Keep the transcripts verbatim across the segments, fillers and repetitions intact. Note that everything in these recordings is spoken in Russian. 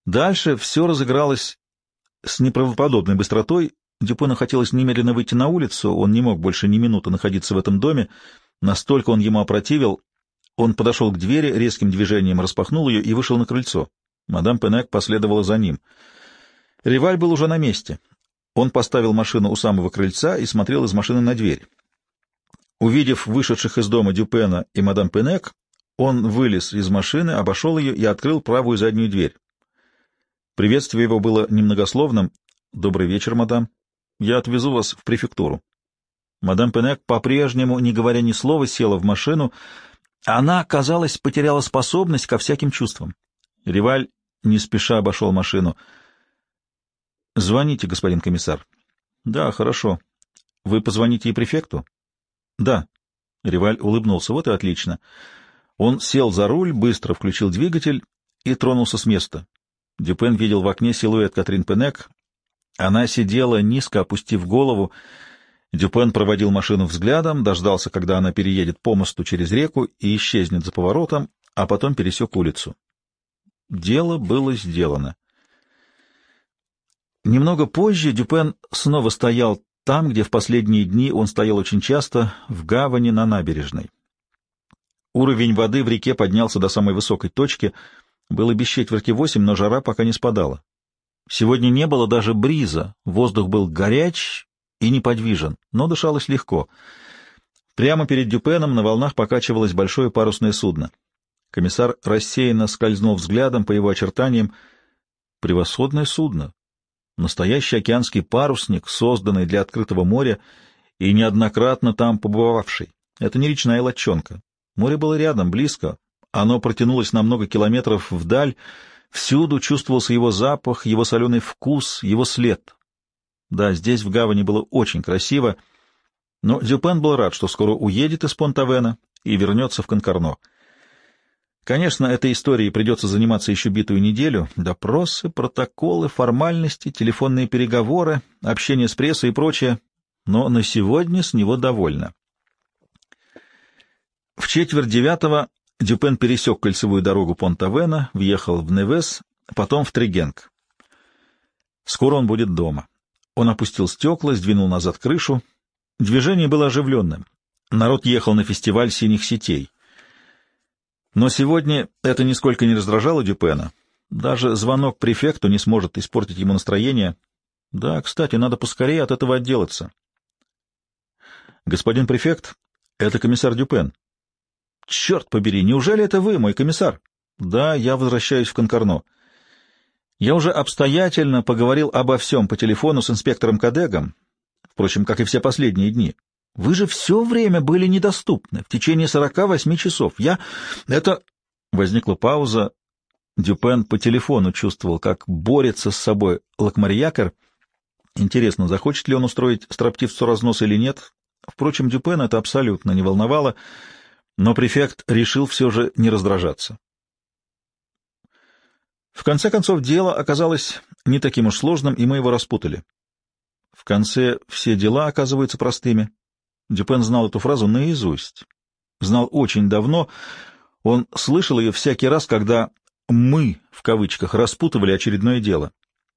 Дальше все разыгралось с неправдоподобной быстротой. Дюпену хотелось немедленно выйти на улицу, он не мог больше ни минуты находиться в этом доме, настолько он ему опротивил. Он подошел к двери, резким движением распахнул ее и вышел на крыльцо. Мадам Пенек последовала за ним. Риваль был уже на месте. Он поставил машину у самого крыльца и смотрел из машины на дверь. Увидев вышедших из дома Дюпена и мадам Пенек, он вылез из машины, обошел ее и открыл правую заднюю дверь. Приветствие его было немногословным. «Добрый вечер, мадам. Я отвезу вас в префектуру». Мадам Пенек, по-прежнему, не говоря ни слова, села в машину. Она, казалось, потеряла способность ко всяким чувствам. Риваль не спеша обошел машину. «Звоните, господин комиссар». «Да, хорошо. Вы позвоните и префекту?» «Да». Риваль улыбнулся. «Вот и отлично». Он сел за руль, быстро включил двигатель и тронулся с места. Дюпен видел в окне силуэт Катрин Пенек. Она сидела, низко опустив голову. Дюпен проводил машину взглядом, дождался, когда она переедет по мосту через реку и исчезнет за поворотом, а потом пересек улицу. Дело было сделано. Немного позже Дюпен снова стоял там, где в последние дни он стоял очень часто, в гавани на набережной. Уровень воды в реке поднялся до самой высокой точки. Было без четверти восемь, но жара пока не спадала. Сегодня не было даже бриза, воздух был горяч и неподвижен, но дышалось легко. Прямо перед Дюпеном на волнах покачивалось большое парусное судно. Комиссар рассеянно скользнул взглядом по его очертаниям. Превосходное судно. Настоящий океанский парусник, созданный для открытого моря и неоднократно там побывавший. Это не речная лодчонка. Море было рядом, близко. Оно протянулось на много километров вдаль. Всюду чувствовался его запах, его соленый вкус, его след. Да, здесь в гавани было очень красиво, но Дюпен был рад, что скоро уедет из Понт-Авена и вернется в Конкорно. Конечно, этой историей придется заниматься еще битую неделю. Допросы, протоколы, формальности, телефонные переговоры, общение с прессой и прочее. Но на сегодня с него довольно. В четверть девятого Дюпен пересек кольцевую дорогу Понт-Авена, въехал в Невес, потом в Трегенг. Скоро он будет дома. Он опустил стекла, сдвинул назад крышу. Движение было оживленным. Народ ехал на фестиваль синих сетей. Но сегодня это нисколько не раздражало Дюпена. Даже звонок префекту не сможет испортить ему настроение. Да, кстати, надо поскорее от этого отделаться. Господин префект, это комиссар Дюпен. Черт побери, неужели это вы, мой комиссар? Да, я возвращаюсь в Конкорно. Я уже обстоятельно поговорил обо всем по телефону с инспектором Кадегом, впрочем, как и все последние дни. Вы же все время были недоступны, в течение сорока восьми часов. Я... Это... Возникла пауза. Дюпен по телефону чувствовал, как борется с собой Лакмарьякер. Интересно, захочет ли он устроить строптивцу разнос или нет? Впрочем, Дюпен это абсолютно не волновало, но префект решил все же не раздражаться. В конце концов, дело оказалось не таким уж сложным, и мы его распутали. В конце все дела оказываются простыми. Дюпен знал эту фразу наизусть. Знал очень давно. Он слышал ее всякий раз, когда «мы», в кавычках, распутывали очередное дело.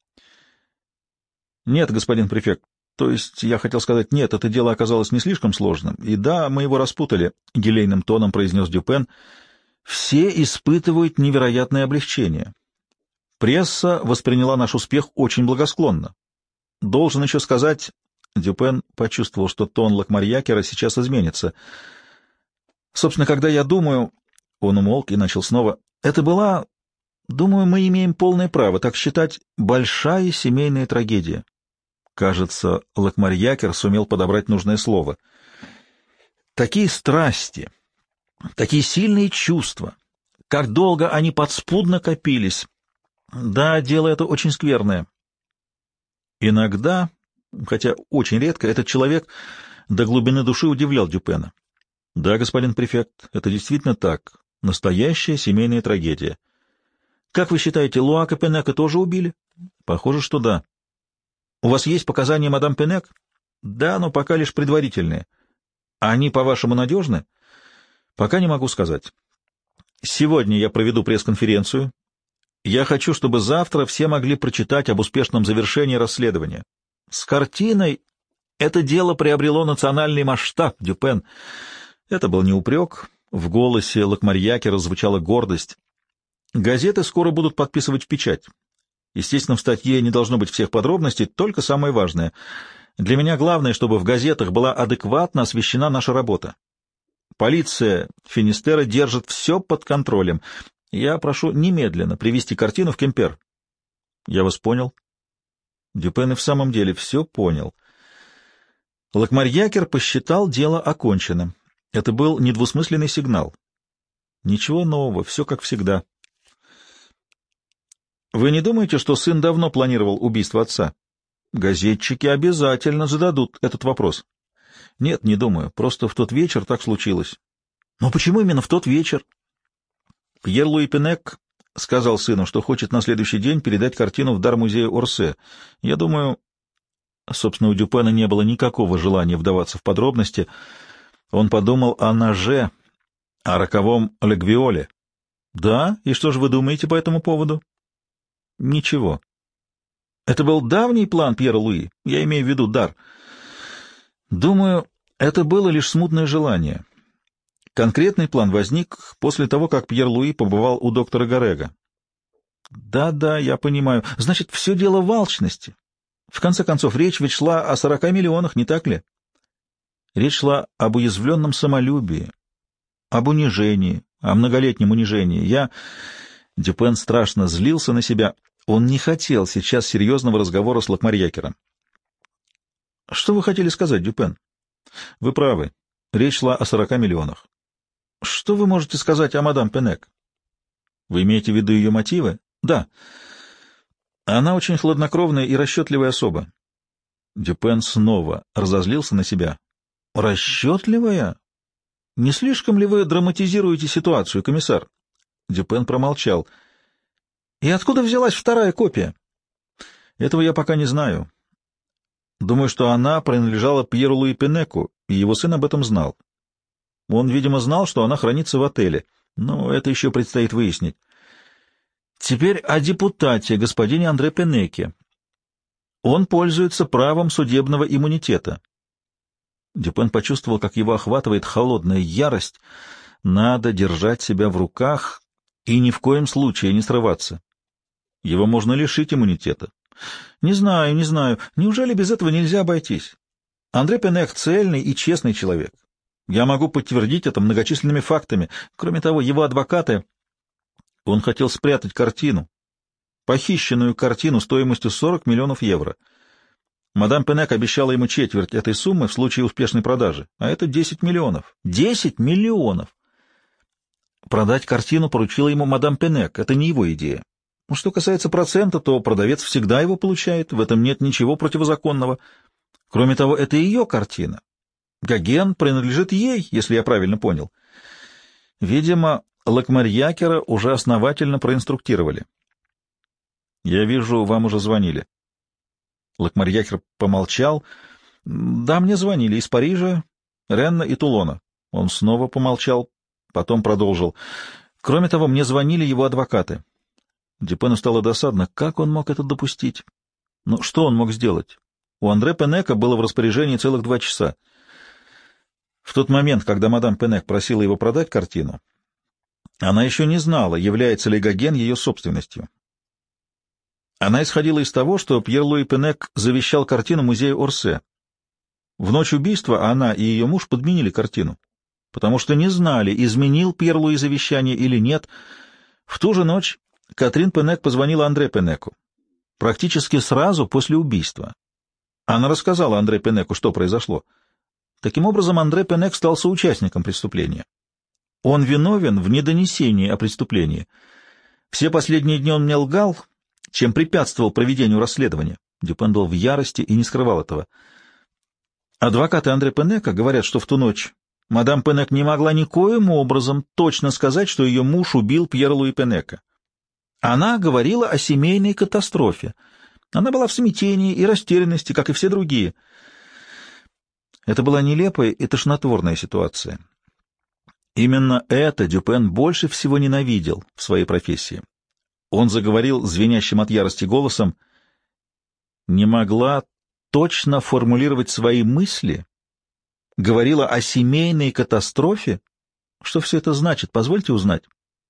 Нет, господин префект, то есть я хотел сказать, нет, это дело оказалось не слишком сложным. И да, мы его распутали, — елейным тоном произнес Дюпен. Все испытывают невероятное облегчение. Пресса восприняла наш успех очень благосклонно. Должен еще сказать... Дюпен почувствовал, что тон Лакмарьякера сейчас изменится. Собственно, когда я думаю... Он умолк и начал снова. Это была... Думаю, мы имеем полное право так считать, большая семейная трагедия. Кажется, Лакмарьякер сумел подобрать нужное слово. Такие страсти, такие сильные чувства, как долго они подспудно копились. Да, дело это очень скверное. Иногда, хотя очень редко, этот человек до глубины души удивлял Дюпена. Да, господин префект, это действительно так. Настоящая семейная трагедия. Как вы считаете, Луака Пенека тоже убили? Похоже, что да. У вас есть показания мадам Пенек? Да, но пока лишь предварительные. Они, по-вашему, надежны? Пока не могу сказать. Сегодня я проведу пресс-конференцию. Я хочу, чтобы завтра все могли прочитать об успешном завершении расследования. С картиной это дело приобрело национальный масштаб, Дюпен. Это был не упрек. В голосе Лакмарьякера звучала гордость. Газеты скоро будут подписывать в печать. Естественно, в статье не должно быть всех подробностей, только самое важное. Для меня главное, чтобы в газетах была адекватно освещена наша работа. Полиция Финистера держит все под контролем. Я прошу немедленно привести картину в Кемпер. Я вас понял. Дюпен и в самом деле все понял. Лакмарьякер посчитал дело оконченным. Это был недвусмысленный сигнал. Ничего нового, все как всегда. Вы не думаете, что сын давно планировал убийство отца? Газетчики обязательно зададут этот вопрос. Нет, не думаю. Просто в тот вечер так случилось. Но почему именно в тот вечер? Пьер-Луи Пенек сказал сыну, что хочет на следующий день передать картину в дар музею Орсе. Я думаю... Собственно, у Дюпена не было никакого желания вдаваться в подробности. Он подумал о ноже, о роковом Легвиоле. Да? И что же вы думаете по этому поводу? Ничего. Это был давний план Пьера Луи. Я имею в виду дар. Думаю, это было лишь смутное желание. Конкретный план возник после того, как Пьер Луи побывал у доктора Гарега. Да-да, я понимаю. Значит, все дело в алчности. В конце концов, речь ведь шла о сорока миллионах, не так ли? Речь шла об уязвленном самолюбии, об унижении, о многолетнем унижении. Я... Дюпен страшно злился на себя. Он не хотел сейчас серьезного разговора с Лакмарьякером. — Что вы хотели сказать, Дюпен? — Вы правы. Речь шла о сорока миллионах. — Что вы можете сказать о мадам Пенек? — Вы имеете в виду ее мотивы? — Да. Она очень хладнокровная и расчетливая особа. Дюпен снова разозлился на себя. — Расчетливая? Не слишком ли вы драматизируете ситуацию, комиссар? Дюпен промолчал. — И откуда взялась вторая копия? — Этого я пока не знаю. Думаю, что она принадлежала Пьеру Луи Пенеку, и его сын об этом знал. Он, видимо, знал, что она хранится в отеле, но это еще предстоит выяснить. Теперь о депутате, господине Андре Пенеке. Он пользуется правом судебного иммунитета. Дюпен почувствовал, как его охватывает холодная ярость. Надо держать себя в руках и ни в коем случае не срываться. Его можно лишить иммунитета. Не знаю, не знаю. Неужели без этого нельзя обойтись? Андре Пенек цельный и честный человек. Я могу подтвердить это многочисленными фактами. Кроме того, его адвокаты... Он хотел спрятать картину, похищенную картину стоимостью сорок миллионов евро. Мадам Пенек обещала ему четверть этой суммы в случае успешной продажи, а это десять миллионов. Десять миллионов! Продать картину поручила ему мадам Пенек, это не его идея. Что касается процента, то продавец всегда его получает, в этом нет ничего противозаконного. Кроме того, это ее картина. Гоген принадлежит ей, если я правильно понял. Видимо, Лакмарьякера уже основательно проинструктировали. «Я вижу, вам уже звонили». Лакмарьякер помолчал. «Да, мне звонили из Парижа, Ренна и Тулона». Он снова помолчал, потом продолжил. «Кроме того, мне звонили его адвокаты». Дюпену стало досадно. Как он мог это допустить? Ну, что он мог сделать? У Андре Пенека было в распоряжении целых два часа. В тот момент, когда мадам Пенек просила его продать картину, она еще не знала, является ли Гоген ее собственностью. Она исходила из того, что Пьер-Луи Пенек завещал картину музею Орсе. В ночь убийства она и ее муж подменили картину, потому что не знали, изменил Пьер-Луи завещание или нет. В ту же ночь Катрин Пенек позвонила Андре Пенеку, практически сразу после убийства. Она рассказала Андре Пенеку, что произошло. Таким образом, Андре Пенек стал соучастником преступления. Он виновен в недонесении о преступлении. Все последние дни он мне лгал, чем препятствовал проведению расследования. Дюпен был в ярости и не скрывал этого. Адвокаты Андре Пенека говорят, что в ту ночь мадам Пенек не могла никоим образом точно сказать, что ее муж убил Пьера-Луи Пенека. Она говорила о семейной катастрофе. Она была в смятении и растерянности, как и все другие. Это была нелепая и тошнотворная ситуация. Именно это Дюпен больше всего ненавидел в своей профессии. Он заговорил звенящим от ярости голосом. Не могла точно формулировать свои мысли? Говорила о семейной катастрофе? Что все это значит? Позвольте узнать.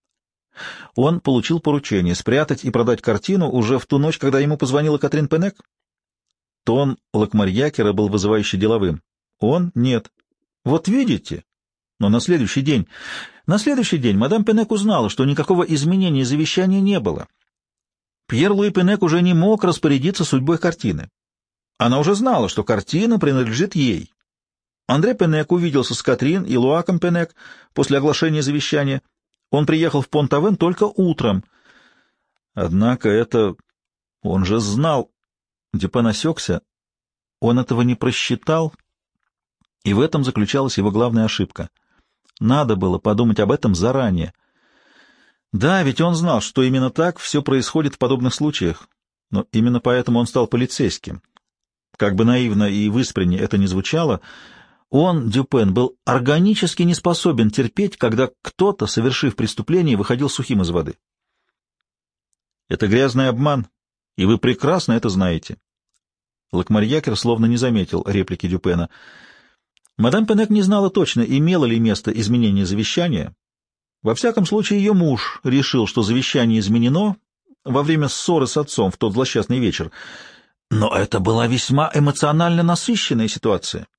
Он получил поручение спрятать и продать картину уже в ту ночь, когда ему позвонила Катрин Пенек? Тон Лакмарьякера был вызывающе деловым. Он? Нет. Вот видите? Но на следующий день... На следующий день мадам Пенек узнала, что никакого изменения завещания не было. Пьер-Луи Пенек уже не мог распорядиться судьбой картины. Она уже знала, что картина принадлежит ей. Андре Пенек увиделся с Катрин и Луаком Пенек после оглашения завещания. Он приехал в Понт-Авен только утром. Однако это... Он же знал... Дюпен осекся. Он этого не просчитал, и в этом заключалась его главная ошибка. Надо было подумать об этом заранее. Да, ведь он знал, что именно так все происходит в подобных случаях, но именно поэтому он стал полицейским. Как бы наивно и в искренне это ни звучало, он, Дюпен, был органически не способен терпеть, когда кто-то, совершив преступление, выходил сухим из воды. Это грязный обман, и вы прекрасно это знаете. Лакмарьякер словно не заметил реплики Дюпена. Мадам Пенек не знала точно, имело ли место изменение завещания. Во всяком случае, ее муж решил, что завещание изменено во время ссоры с отцом в тот злосчастный вечер. Но это была весьма эмоционально насыщенная ситуация.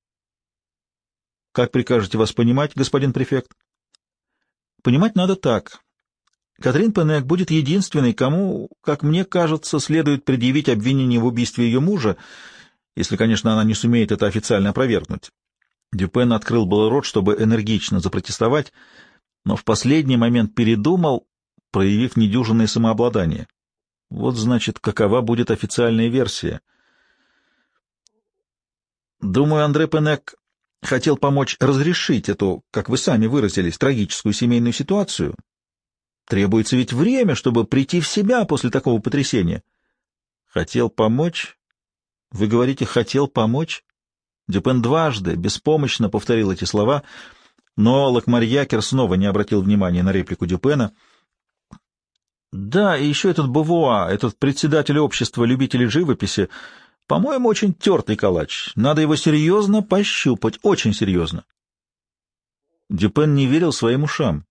Как прикажете вас понимать, господин префект? Понимать надо так. Катрин Пенек будет единственной, кому, как мне кажется, следует предъявить обвинение в убийстве ее мужа, если, конечно, она не сумеет это официально опровергнуть. Дюпен открыл был рот, чтобы энергично запротестовать, но в последний момент передумал, проявив недюжинное самообладание. Вот, значит, какова будет официальная версия. Думаю, Андре Пенек хотел помочь разрешить эту, как вы сами выразились, трагическую семейную ситуацию. Требуется ведь время, чтобы прийти в себя после такого потрясения. Хотел помочь? Вы говорите, хотел помочь? Дюпен дважды беспомощно повторил эти слова, но Лакмарьякер снова не обратил внимания на реплику Дюпена. Да, и еще этот Бувуа, этот председатель общества любителей живописи, по-моему, очень тертый калач. Надо его серьезно пощупать, очень серьезно. Дюпен не верил своим ушам.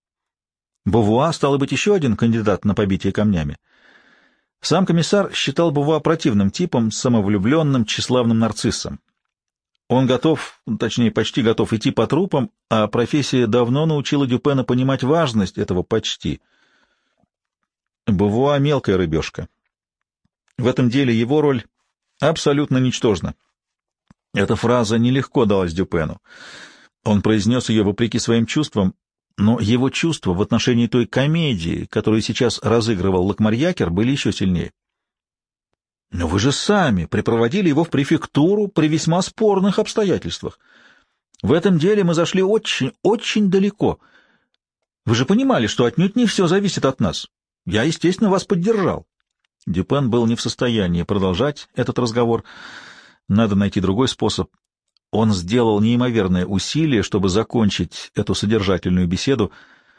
Бувуа, стало быть, еще один кандидат на побитие камнями. Сам комиссар считал Бувуа противным типом, самовлюбленным, тщеславным нарциссом. Он готов, точнее, почти готов идти по трупам, а профессия давно научила Дюпена понимать важность этого «почти». Бувуа — мелкая рыбешка. В этом деле его роль абсолютно ничтожна. Эта фраза нелегко далась Дюпену. Он произнес ее вопреки своим чувствам, но его чувства в отношении той комедии, которую сейчас разыгрывал Лакмарьякер, были еще сильнее. Но вы же сами припроводили его в префектуру при весьма спорных обстоятельствах. В этом деле мы зашли очень, очень далеко. Вы же понимали, что отнюдь не все зависит от нас. Я, естественно, вас поддержал. Дюпен был не в состоянии продолжать этот разговор. Надо найти другой способ. Он сделал неимоверное усилие, чтобы закончить эту содержательную беседу.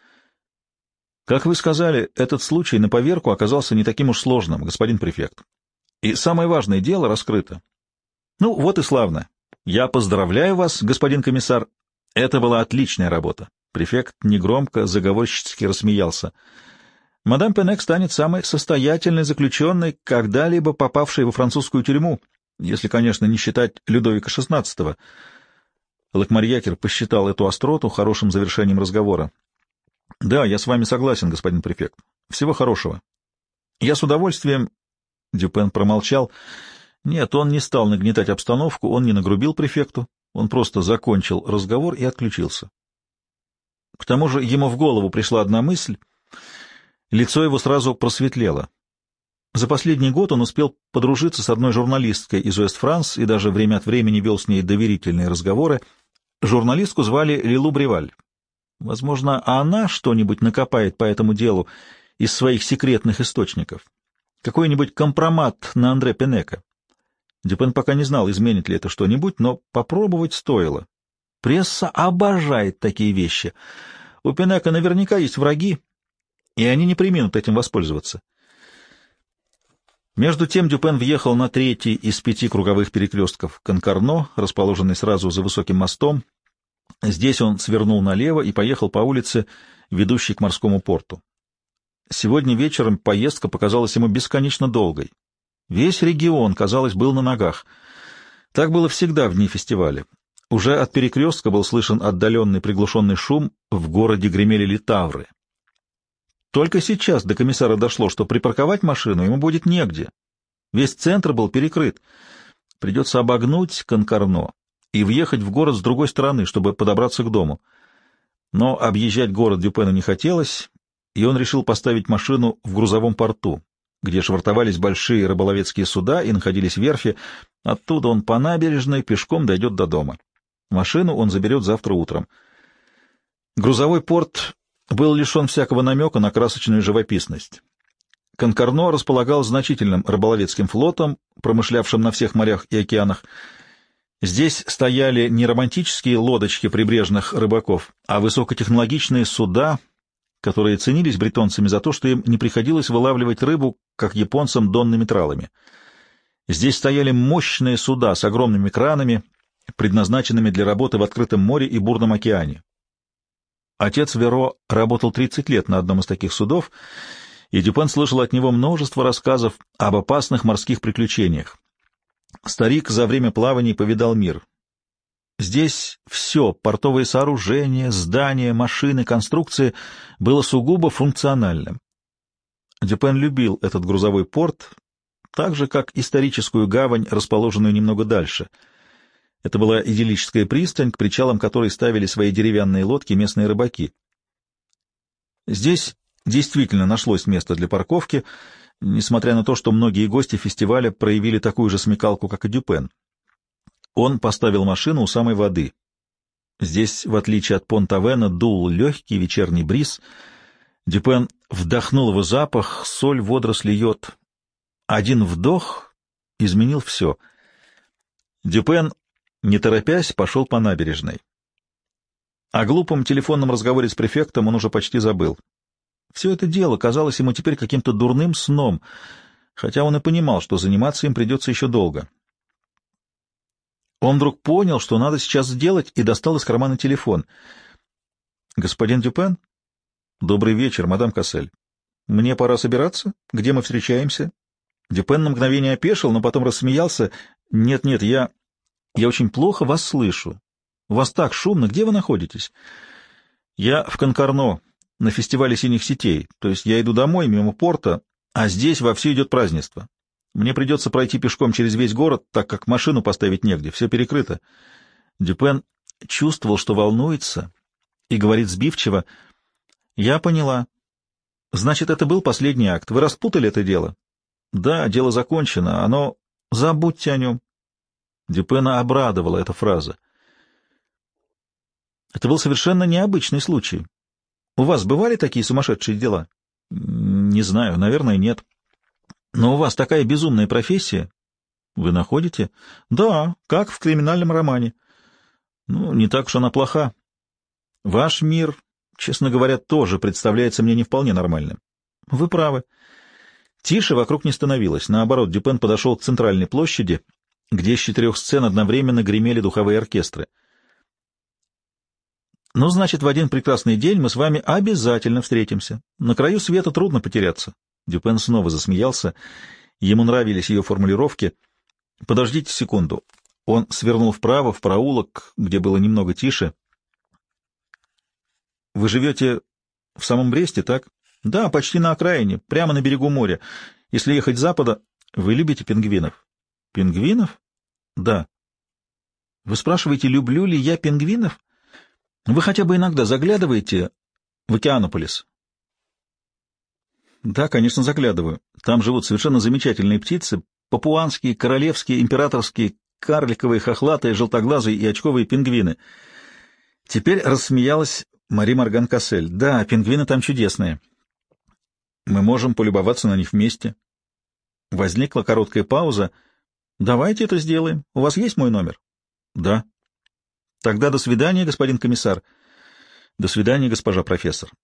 Как вы сказали, этот случай на поверку оказался не таким уж сложным, господин префект. И самое важное дело раскрыто. Ну, вот и славно. Я поздравляю вас, господин комиссар. Это была отличная работа. Префект негромко, заговорщически рассмеялся. Мадам Пенек станет самой состоятельной заключенной, когда-либо попавшей во французскую тюрьму, если, конечно, не считать Людовика шестнадцатого. Лакмарьякер посчитал эту остроту хорошим завершением разговора. — Да, я с вами согласен, господин префект. Всего хорошего. Я с удовольствием... Дюпен промолчал. Нет, он не стал нагнетать обстановку, он не нагрубил префекту, он просто закончил разговор и отключился. К тому же ему в голову пришла одна мысль, лицо его сразу просветлело. За последний год он успел подружиться с одной журналисткой из Уэст-Франс и даже время от времени вел с ней доверительные разговоры. Журналистку звали Лилу Бреваль. Возможно, она что-нибудь накопает по этому делу из своих секретных источников. Какой-нибудь компромат на Андре Пенека. Дюпен пока не знал, изменит ли это что-нибудь, но попробовать стоило. Пресса обожает такие вещи. У Пенека наверняка есть враги, и они не преминут этим воспользоваться. Между тем Дюпен въехал на третий из пяти круговых перекрестков Конкарно, расположенный сразу за высоким мостом. Здесь он свернул налево и поехал по улице, ведущей к морскому порту. Сегодня вечером поездка показалась ему бесконечно долгой. Весь регион, казалось, был на ногах. Так было всегда в дни фестиваля. Уже от перекрестка был слышен отдаленный приглушенный шум, в городе гремели литавры. Только сейчас до комиссара дошло, что припарковать машину ему будет негде. Весь центр был перекрыт. Придется обогнуть Конкарно и въехать в город с другой стороны, чтобы подобраться к дому. Но объезжать город Дюпену не хотелось, и он решил поставить машину в грузовом порту, где швартовались большие рыболовецкие суда и находились верфи. Оттуда он по набережной пешком дойдет до дома. Машину он заберет завтра утром. Грузовой порт был лишен всякого намека на красочную живописность. Конкарно располагал значительным рыболовецким флотом, промышлявшим на всех морях и океанах. Здесь стояли не романтические лодочки прибрежных рыбаков, а высокотехнологичные суда, которые ценились бретонцами за то, что им не приходилось вылавливать рыбу, как японцам, донными тралами. Здесь стояли мощные суда с огромными кранами, предназначенными для работы в открытом море и бурном океане. Отец Веро работал тридцать лет на одном из таких судов, и Дюпен слышал от него множество рассказов об опасных морских приключениях. Старик за время плаваний повидал мир. Здесь все — портовые сооружения, здания, машины, конструкции — было сугубо функциональным. Дюпен любил этот грузовой порт, так же, как историческую гавань, расположенную немного дальше. Это была идиллическая пристань, к причалам которой ставили свои деревянные лодки местные рыбаки. Здесь действительно нашлось место для парковки, несмотря на то, что многие гости фестиваля проявили такую же смекалку, как и Дюпен. Он поставил машину у самой воды. Здесь, в отличие от Понт-Авена, дул легкий вечерний бриз. Дюпен вдохнул его запах, соль, водоросли, йод. Один вдох изменил все. Дюпен, не торопясь, пошел по набережной. О глупом телефонном разговоре с префектом он уже почти забыл. Все это дело казалось ему теперь каким-то дурным сном, хотя он и понимал, что заниматься им придется еще долго. Он вдруг понял, что надо сейчас сделать, и достал из кармана телефон. — Господин Дюпен? — Добрый вечер, мадам Кассель. — Мне пора собираться? Где мы встречаемся? Дюпен на мгновение опешил, но потом рассмеялся. — Нет-нет, я... я очень плохо вас слышу. У вас так шумно. Где вы находитесь? — Я в Конкарно, на фестивале синих сетей. То есть я иду домой, мимо порта, а здесь вовсю идет празднество. Мне придется пройти пешком через весь город, так как машину поставить негде, все перекрыто. Дюпен чувствовал, что волнуется, и говорит сбивчиво: — Я поняла. Значит, это был последний акт. Вы распутали это дело? — Да, дело закончено. Оно... Забудьте о нем. Дюпена обрадовала эта фраза. Это был совершенно необычный случай. У вас бывали такие сумасшедшие дела? — Не знаю, наверное, нет. Но у вас такая безумная профессия. Вы находите? Да, как в криминальном романе. Ну, не так уж она плоха. Ваш мир, честно говоря, тоже представляется мне не вполне нормальным. Вы правы. Тише вокруг не становилось. Наоборот, Дюпен подошел к центральной площади, где с четырех сцен одновременно гремели духовые оркестры. Ну, значит, в один прекрасный день мы с вами обязательно встретимся. На краю света трудно потеряться. Дюпен снова засмеялся. Ему нравились ее формулировки. «Подождите секунду». Он свернул вправо, в проулок, где было немного тише. «Вы живете в самом Бресте, так?» «Да, почти на окраине, прямо на берегу моря. Если ехать с запада...» «Вы любите пингвинов?» «Пингвинов?» «Да». «Вы спрашиваете, люблю ли я пингвинов? Вы хотя бы иногда заглядываете в Океанополис?» Да, конечно, заглядываю. Там живут совершенно замечательные птицы, папуанские, королевские, императорские, карликовые, хохлатые, желтоглазые и очковые пингвины. Теперь рассмеялась Мари Морган Кассель. Да, пингвины там чудесные. Мы можем полюбоваться на них вместе. Возникла короткая пауза. Давайте это сделаем. У вас есть мой номер? Да. Тогда до свидания, господин комиссар. До свидания, госпожа профессор.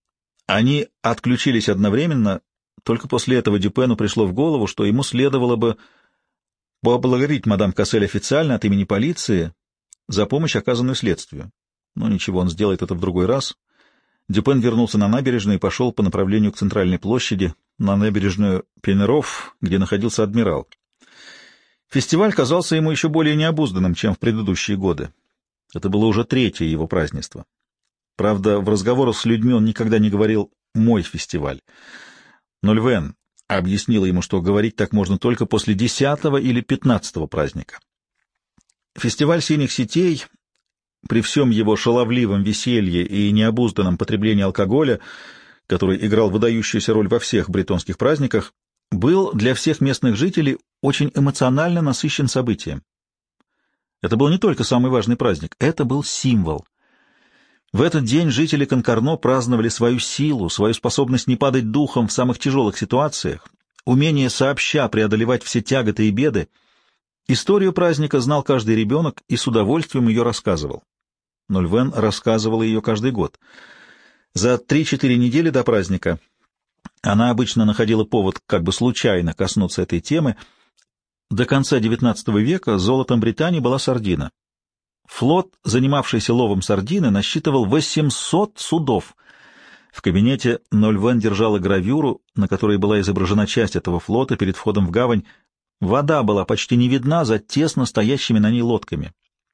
Они отключились одновременно, только после этого Дюпену пришло в голову, что ему следовало бы поблагодарить мадам Кассель официально от имени полиции за помощь, оказанную следствию. Но ничего, он сделает это в другой раз. Дюпен вернулся на набережную и пошел по направлению к центральной площади, на набережную Пенеров, где находился адмирал. Фестиваль казался ему еще более необузданным, чем в предыдущие годы. Это было уже третье его празднество. Правда, в разговорах с людьми он никогда не говорил «мой фестиваль». Но Львен объяснила ему, что говорить так можно только после десятого или пятнадцатого праздника. Фестиваль синих сетей, при всем его шаловливом веселье и необузданном потреблении алкоголя, который играл выдающуюся роль во всех бретонских праздниках, был для всех местных жителей очень эмоционально насыщен событием. Это был не только самый важный праздник, это был символ. В этот день жители Конкарно праздновали свою силу, свою способность не падать духом в самых тяжелых ситуациях, умение сообща преодолевать все тяготы и беды. Историю праздника знал каждый ребенок и с удовольствием ее рассказывал. Но Львен рассказывала ее каждый год. За три-четыре недели до праздника она обычно находила повод как бы случайно коснуться этой темы. До конца девятнадцатого века золотом Британии была сардина. Флот, занимавшийся ловом сардины, насчитывал восемьсот судов. В кабинете Нольвен держала гравюру, на которой была изображена часть этого флота перед входом в гавань. Вода была почти не видна за тесно стоящими на ней лодками.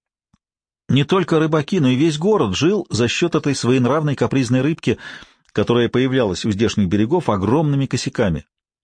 Не только рыбаки, но и весь город жил за счет этой своенравной капризной рыбки, которая появлялась у здешних берегов огромными косяками.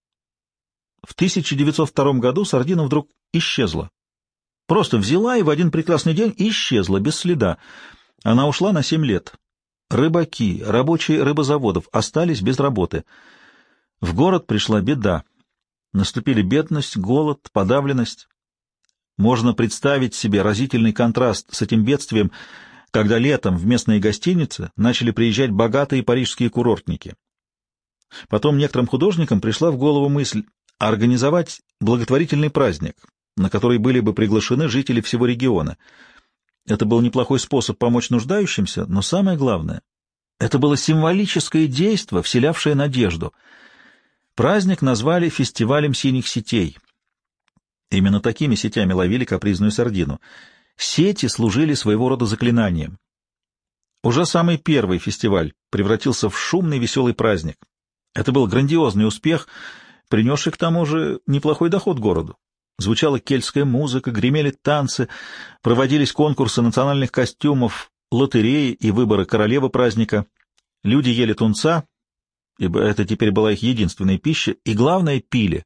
В тысяча девятьсот втором году сардина вдруг исчезла. Просто взяла и в один прекрасный день исчезла, без следа. Она ушла на семь лет. Рыбаки, рабочие рыбозаводов остались без работы. В город пришла беда. Наступили бедность, голод, подавленность. Можно представить себе разительный контраст с этим бедствием, когда летом в местные гостиницы начали приезжать богатые парижские курортники. Потом некоторым художникам пришла в голову мысль организовать благотворительный праздник, на который были бы приглашены жители всего региона. Это был неплохой способ помочь нуждающимся, но самое главное — это было символическое действо, вселявшее надежду. Праздник назвали «Фестивалем синих сетей». Именно такими сетями ловили капризную сардину. Сети служили своего рода заклинанием. Уже самый первый фестиваль превратился в шумный веселый праздник. Это был грандиозный успех, принесший к тому же неплохой доход городу. Звучала кельтская музыка, гремели танцы, проводились конкурсы национальных костюмов, лотереи и выборы королевы праздника. Люди ели тунца, ибо это теперь была их единственная пища, и, главное, пили.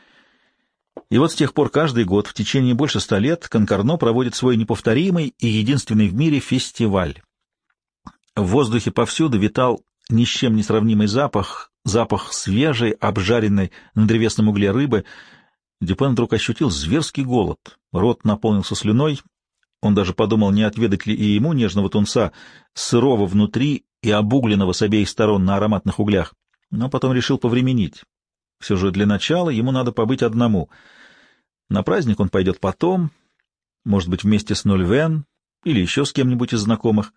И вот с тех пор каждый год, в течение больше ста лет, Конкарно проводит свой неповторимый и единственный в мире фестиваль. В воздухе повсюду витал ни с чем не сравнимый запах, запах свежей, обжаренной на древесном угле рыбы. Дюпен вдруг ощутил зверский голод. Рот наполнился слюной. Он даже подумал, не отведать ли и ему нежного тунца, сырого внутри и обугленного с обеих сторон на ароматных углях. Но потом решил повременить. Все же для начала ему надо побыть одному. На праздник он пойдет потом, может быть, вместе с Нольвен или еще с кем-нибудь из знакомых.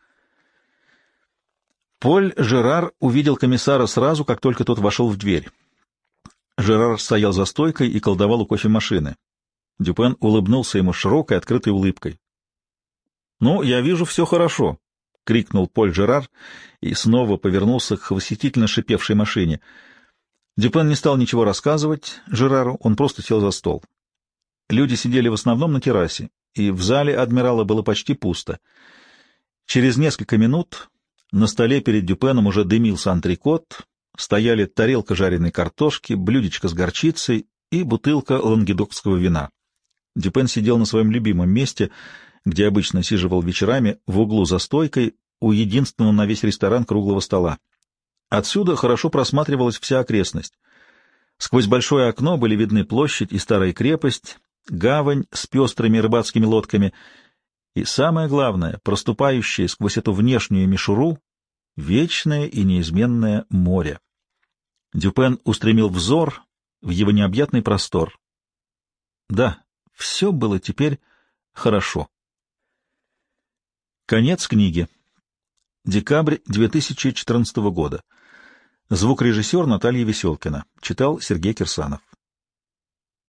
Поль Жерар увидел комиссара сразу, как только тот вошел в дверь. Жерар стоял за стойкой и колдовал у кофемашины. Дюпен улыбнулся ему широкой, открытой улыбкой. — Ну, я вижу, все хорошо, — крикнул Поль Жерар и снова повернулся к восхитительно шипевшей машине. Дюпен не стал ничего рассказывать Жерару, он просто сел за стол. Люди сидели в основном на террасе, и в зале адмирала было почти пусто. Через несколько минут на столе перед Дюпеном уже дымился антрикот, стояли тарелка жареной картошки, блюдечко с горчицей и бутылка лангедокского вина. Дюпен сидел на своем любимом месте, где обычно сиживал вечерами, в углу за стойкой, у единственного на весь ресторан круглого стола. Отсюда хорошо просматривалась вся окрестность. Сквозь большое окно были видны площадь и старая крепость, гавань с пестрыми рыбацкими лодками и, самое главное, проступающее сквозь эту внешнюю мишуру вечное и неизменное море. Дюпен устремил взор в его необъятный простор. Да, все было теперь хорошо. Конец книги. Декабрь две тысячи четырнадцатого года. Звукорежиссер Наталья Веселкина. Читал Сергей Кирсанов.